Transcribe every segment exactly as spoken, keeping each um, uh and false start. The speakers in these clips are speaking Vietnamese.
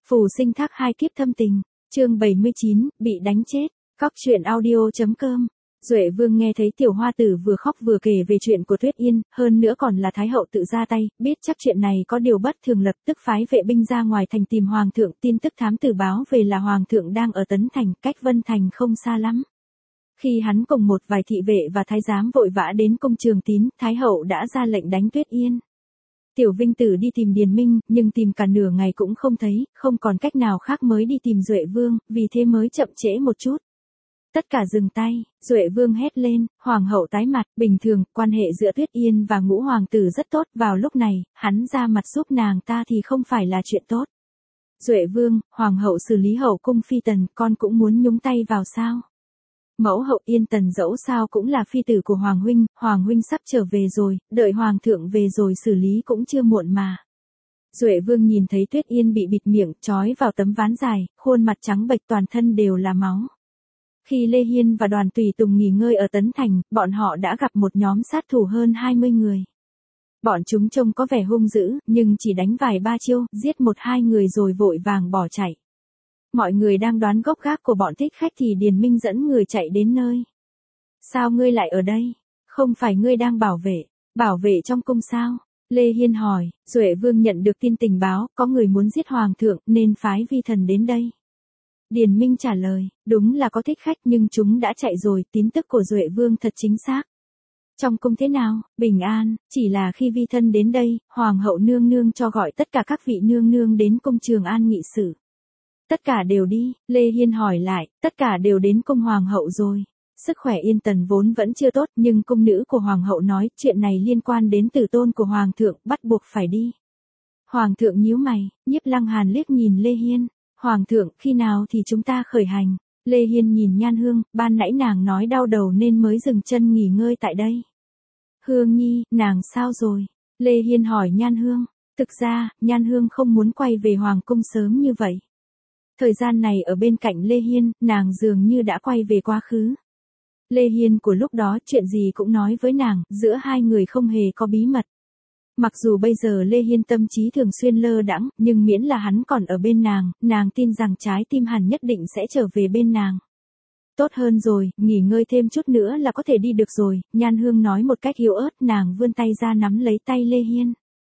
Phù sinh thác hai kiếp thâm tình, chương bảy mươi chín, bị đánh chết, Cóc truyện audio.com. Duệ Vương nghe thấy Tiểu Hoa Tử vừa khóc vừa kể về chuyện của Tuyết Yên, hơn nữa còn là Thái hậu tự ra tay, biết chắc chuyện này có điều bất thường lập tức phái vệ binh ra ngoài thành tìm Hoàng thượng. Tin tức thám tử báo về là Hoàng thượng đang ở Tấn Thành, cách Vân Thành không xa lắm. Khi hắn cùng một vài thị vệ và thái giám vội vã đến cung Trường Tín, Thái hậu đã ra lệnh đánh Tuyết Yên. Tiểu Vinh Tử đi tìm Điền Minh, nhưng tìm cả nửa ngày cũng không thấy, không còn cách nào khác mới đi tìm Duệ Vương, vì thế mới chậm trễ một chút. Tất cả dừng tay, Duệ Vương hét lên, Hoàng hậu tái mặt, bình thường, quan hệ giữa Tuyết Yên và Ngũ Hoàng tử rất tốt, vào lúc này, hắn ra mặt giúp nàng ta thì không phải là chuyện tốt. Duệ Vương, Hoàng hậu xử lý hậu cung phi tần, con cũng muốn nhúng tay vào sao? Mẫu hậu Yên Tần dẫu sao cũng là phi tử của Hoàng huynh, Hoàng huynh sắp trở về rồi, đợi Hoàng thượng về rồi xử lý cũng chưa muộn mà. Duệ Vương nhìn thấy Tuyết Yên bị bịt miệng, trói vào tấm ván dài, khuôn mặt trắng bệch toàn thân đều là máu. Khi Lê Hiên và đoàn tùy tùng nghỉ ngơi ở Tấn Thành, bọn họ đã gặp một nhóm sát thủ hơn hai mươi người. Bọn chúng trông có vẻ hung dữ, nhưng chỉ đánh vài ba chiêu, giết một hai người rồi vội vàng bỏ chạy. Mọi người đang đoán gốc gác của bọn thích khách thì Điền Minh dẫn người chạy đến nơi. Sao ngươi lại ở đây? Không phải ngươi đang bảo vệ, bảo vệ trong cung sao? Lê Hiên hỏi. Duệ Vương nhận được tin tình báo, có người muốn giết Hoàng thượng nên phái vi thần đến đây. Điền Minh trả lời, đúng là có thích khách nhưng chúng đã chạy rồi, tin tức của Duệ Vương thật chính xác. Trong cung thế nào? Bình an, chỉ là khi vi thân đến đây, Hoàng hậu nương nương cho gọi tất cả các vị nương nương đến cung Trường An nghị sự. Tất cả đều đi, Lê Hiên hỏi lại, tất cả đều đến cung Hoàng hậu rồi. Sức khỏe Yên Tần vốn vẫn chưa tốt nhưng cung nữ của Hoàng hậu nói chuyện này liên quan đến tử tôn của Hoàng thượng, bắt buộc phải đi. Hoàng thượng nhíu mày, Nhiếp Lăng Hàn liếc nhìn Lê Hiên. Hoàng thượng, khi nào thì chúng ta khởi hành? Lê Hiên nhìn Nhan Hương, ban nãy nàng nói đau đầu nên mới dừng chân nghỉ ngơi tại đây. Hương Nhi, nàng sao rồi? Lê Hiên hỏi Nhan Hương. Thực ra, Nhan Hương không muốn quay về Hoàng cung sớm như vậy. Thời gian này ở bên cạnh Lê Hiên, nàng dường như đã quay về quá khứ. Lê Hiên của lúc đó chuyện gì cũng nói với nàng, giữa hai người không hề có bí mật. Mặc dù bây giờ Lê Hiên tâm trí thường xuyên lơ đãng, nhưng miễn là hắn còn ở bên nàng, nàng tin rằng trái tim hắn nhất định sẽ trở về bên nàng. Tốt hơn rồi, nghỉ ngơi thêm chút nữa là có thể đi được rồi, Nhan Hương nói một cách yếu ớt, nàng vươn tay ra nắm lấy tay Lê Hiên.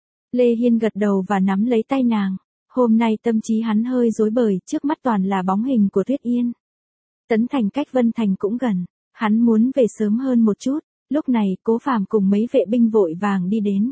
Lê Hiên gật đầu và nắm lấy tay nàng. Hôm nay tâm trí hắn hơi rối bời, trước mắt toàn là bóng hình của Tuyết Yên. Tấn Thành cách Vân Thành cũng gần, hắn muốn về sớm hơn một chút, lúc này Cố Phàm cùng mấy vệ binh vội vàng đi đến.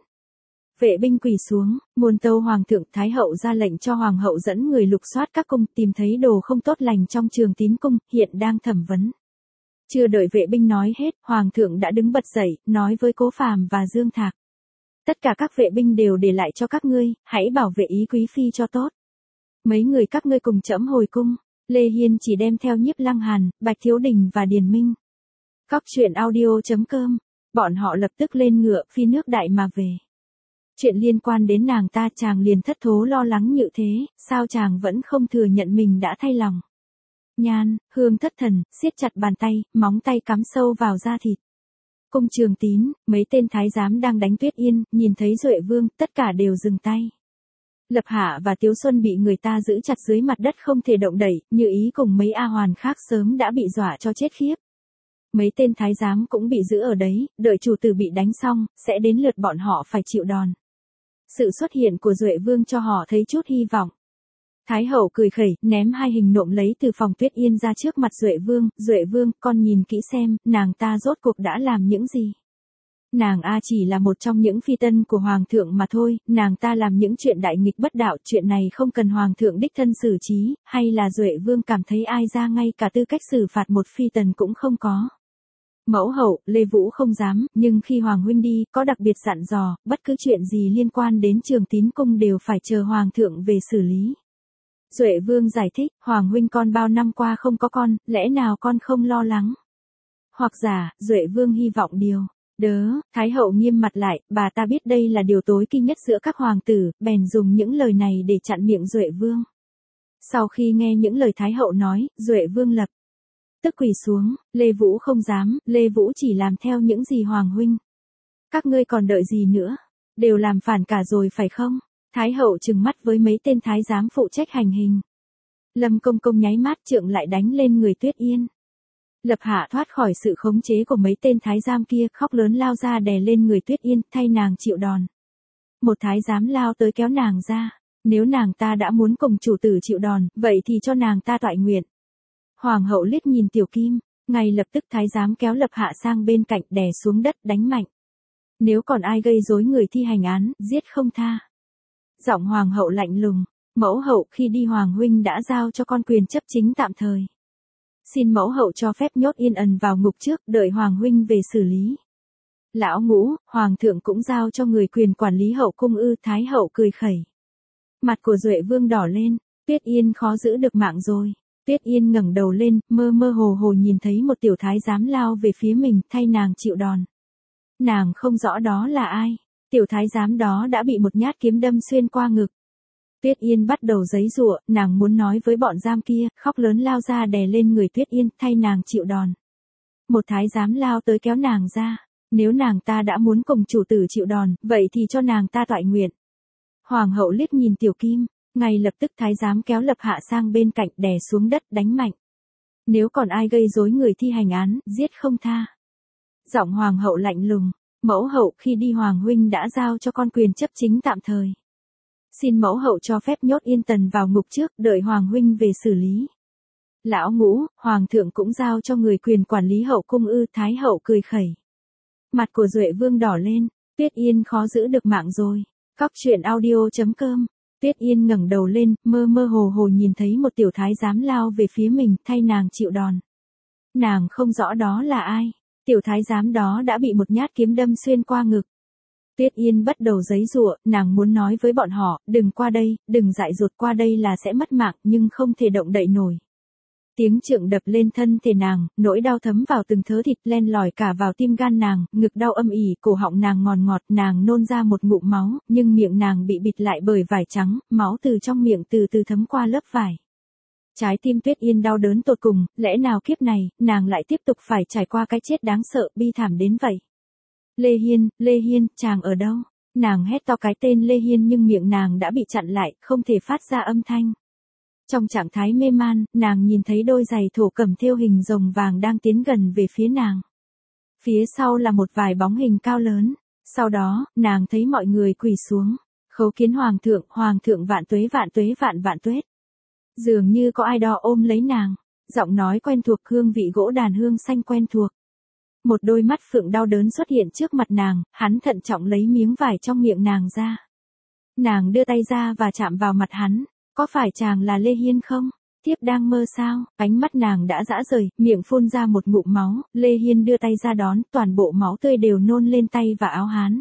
Vệ binh quỳ xuống, muôn tâu Hoàng thượng, Thái hậu ra lệnh cho Hoàng hậu dẫn người lục soát các cung, tìm thấy đồ không tốt lành trong Trường Tín cung, hiện đang thẩm vấn. Chưa đợi vệ binh nói hết, Hoàng thượng đã đứng bật dậy, nói với Cố Phàm và Dương Thạc. Tất cả các vệ binh đều để lại cho các ngươi, hãy bảo vệ ý quý phi cho tốt. Mấy người các ngươi cùng trẫm hồi cung. Lê Hiên chỉ đem theo Nhiếp Lăng Hàn, Bạch Thiếu Đình và Điền Minh. Cóc truyện audio.com. Bọn họ lập tức lên ngựa, phi nước đại mà về. Chuyện liên quan đến nàng ta chàng liền thất thố lo lắng như thế, sao chàng vẫn không thừa nhận mình đã thay lòng. Nhan, Hương thất thần, siết chặt bàn tay, móng tay cắm sâu vào da thịt. Cung Trường Tín, mấy tên thái giám đang đánh Tuyết Yên, nhìn thấy Duệ Vương, tất cả đều dừng tay. Lập Hạ và Tiếu Xuân bị người ta giữ chặt dưới mặt đất không thể động đậy, Như Ý cùng mấy A Hoàn khác sớm đã bị dọa cho chết khiếp. Mấy tên thái giám cũng bị giữ ở đấy, đợi chủ tử bị đánh xong, sẽ đến lượt bọn họ phải chịu đòn. Sự xuất hiện của Duệ Vương cho họ thấy chút hy vọng. Thái hậu cười khẩy, ném hai hình nộm lấy từ phòng Tuyết Yên ra trước mặt Duệ Vương. Duệ Vương, con nhìn kỹ xem, nàng ta rốt cuộc đã làm những gì. Nàng A chỉ là một trong những phi tân của Hoàng thượng mà thôi, nàng ta làm những chuyện đại nghịch bất đạo, chuyện này không cần Hoàng thượng đích thân xử trí, hay là Duệ Vương cảm thấy ai ra ngay cả tư cách xử phạt một phi tần cũng không có. Mẫu hậu, Lê Vũ không dám, nhưng khi Hoàng huynh đi, có đặc biệt dặn dò, bất cứ chuyện gì liên quan đến Trường Tín cung đều phải chờ Hoàng thượng về xử lý. Duệ Vương giải thích, Hoàng huynh con bao năm qua không có con, lẽ nào con không lo lắng? Hoặc giả, Duệ Vương hy vọng điều. Đớ, Thái hậu nghiêm mặt lại, bà ta biết đây là điều tối kỵ nhất giữa các hoàng tử, bèn dùng những lời này để chặn miệng Duệ Vương. Sau khi nghe những lời Thái hậu nói, Duệ Vương lập tức quỳ xuống, Lê Vũ không dám, Lê Vũ chỉ làm theo những gì Hoàng huynh. Các ngươi còn đợi gì nữa? Đều làm phản cả rồi phải không? Thái hậu trừng mắt với mấy tên thái giám phụ trách hành hình. Lâm Công Công nháy mắt trượng lại đánh lên người Tuyết Yên. Lập Hạ thoát khỏi sự khống chế của mấy tên thái giám kia, khóc lớn lao ra đè lên người Tuyết Yên, thay nàng chịu đòn. Một thái giám lao tới kéo nàng ra. Nếu nàng ta đã muốn cùng chủ tử chịu đòn, vậy thì cho nàng ta toại nguyện. Hoàng hậu liếc nhìn Tiểu Kim, ngay lập tức thái giám kéo Lập Hạ sang bên cạnh đè xuống đất đánh mạnh. Nếu còn ai gây rối người thi hành án, giết không tha. Giọng hoàng hậu lạnh lùng, mẫu hậu khi đi hoàng huynh đã giao cho con quyền chấp chính tạm thời. Xin mẫu hậu cho phép nhốt Yên Ẩn vào ngục trước, đợi hoàng huynh về xử lý. Lão Ngũ, hoàng thượng cũng giao cho người quyền quản lý hậu cung ư? Thái hậu cười khẩy. Mặt của Duệ Vương đỏ lên, Tuyết Yên khó giữ được mạng rồi. Tuyết Yên ngẩng đầu lên, mơ mơ hồ hồ nhìn thấy một tiểu thái giám lao về phía mình, thay nàng chịu đòn. Nàng không rõ đó là ai. Tiểu thái giám đó đã bị một nhát kiếm đâm xuyên qua ngực. Tuyết Yên bắt đầu giãy giụa, nàng muốn nói với bọn giam kia, khóc lớn lao ra đè lên người Tuyết Yên, thay nàng chịu đòn. Một thái giám lao tới kéo nàng ra. Nếu nàng ta đã muốn cùng chủ tử chịu đòn, vậy thì cho nàng ta toại nguyện. Hoàng hậu liếc nhìn Tiểu Kim, ngay lập tức thái giám kéo Lập Hạ sang bên cạnh đè xuống đất đánh mạnh. Nếu còn ai gây rối người thi hành án, giết không tha. Giọng hoàng hậu lạnh lùng, mẫu hậu khi đi hoàng huynh đã giao cho con quyền chấp chính tạm thời. Xin mẫu hậu cho phép nhốt Yên Tần vào ngục trước, đợi hoàng huynh về xử lý. Lão Ngũ, hoàng thượng cũng giao cho người quyền quản lý hậu cung ư? Thái hậu cười khẩy. Mặt của Duệ Vương đỏ lên, Tuyết Yên khó giữ được mạng rồi. Cóc truyện audio chấm com. Tuyết Yên ngẩng đầu lên, mơ mơ hồ hồ nhìn thấy một tiểu thái giám lao về phía mình, thay nàng chịu đòn. Nàng không rõ đó là ai. Tiểu thái giám đó đã bị một nhát kiếm đâm xuyên qua ngực. Tuyết Yên bắt đầu giãy giụa, nàng muốn nói với bọn họ, đừng qua đây, đừng dại dột, qua đây là sẽ mất mạng, nhưng không thể động đậy nổi. Tiếng trượng đập lên thân thể nàng, nỗi đau thấm vào từng thớ thịt, len lỏi cả vào tim gan nàng, ngực đau âm ỉ, cổ họng nàng ngòn ngọt, nàng nôn ra một ngụm máu, nhưng miệng nàng bị bịt lại bởi vải trắng, máu từ trong miệng từ từ thấm qua lớp vải. Trái tim Tuyết Yên đau đớn tột cùng, lẽ nào kiếp này, nàng lại tiếp tục phải trải qua cái chết đáng sợ, bi thảm đến vậy. Lê Hiên, Lê Hiên, chàng ở đâu? Nàng hét to cái tên Lê Hiên nhưng miệng nàng đã bị chặn lại, không thể phát ra âm thanh. Trong trạng thái mê man, nàng nhìn thấy đôi giày thổ cẩm thêu hình rồng vàng đang tiến gần về phía nàng. Phía sau là một vài bóng hình cao lớn. Sau đó, nàng thấy mọi người quỳ xuống. Khấu kiến hoàng thượng, hoàng thượng vạn tuế vạn tuế vạn vạn tuế. Dường như có ai đó ôm lấy nàng. Giọng nói quen thuộc, hương vị gỗ đàn hương xanh quen thuộc. Một đôi mắt phượng đau đớn xuất hiện trước mặt nàng, hắn thận trọng lấy miếng vải trong miệng nàng ra. Nàng đưa tay ra và chạm vào mặt hắn. Có phải chàng là Lê Hiên không? Thiếp đang mơ sao? Ánh mắt nàng đã dã rời, miệng phun ra một ngụm máu, Lê Hiên đưa tay ra đón, toàn bộ máu tươi đều nôn lên tay và áo hắn.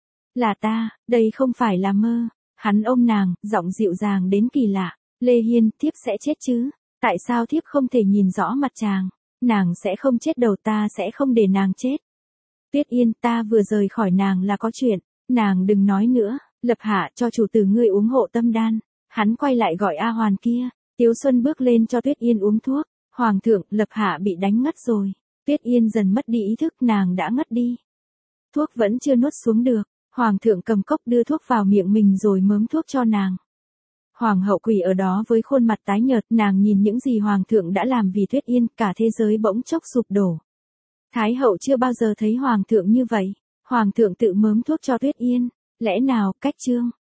Là ta, đây không phải là mơ. Hắn ôm nàng, giọng dịu dàng đến kỳ lạ. Lê Hiên, thiếp sẽ chết chứ? Tại sao thiếp không thể nhìn rõ mặt chàng? Nàng sẽ không chết đâu, ta sẽ không để nàng chết. Tuyết Yên, ta vừa rời khỏi nàng là có chuyện. Nàng đừng nói nữa, Lập Hạ cho chủ tử ngươi uống hộ tâm đan. Hắn quay lại gọi A Hoàn kia. Tiếu Xuân bước lên cho Tuyết Yên uống thuốc. Hoàng thượng, Lập Hạ bị đánh ngất rồi. Tuyết Yên dần mất đi ý thức, nàng đã ngất đi. Thuốc vẫn chưa nuốt xuống được. Hoàng thượng cầm cốc đưa thuốc vào miệng mình rồi mớm thuốc cho nàng. Hoàng hậu quỳ ở đó với khuôn mặt tái nhợt, nàng nhìn những gì hoàng thượng đã làm vì Tuyết Yên, cả thế giới bỗng chốc sụp đổ. Thái hậu chưa bao giờ thấy hoàng thượng như vậy. Hoàng thượng tự mớm thuốc cho Tuyết Yên. Lẽ nào, cách chương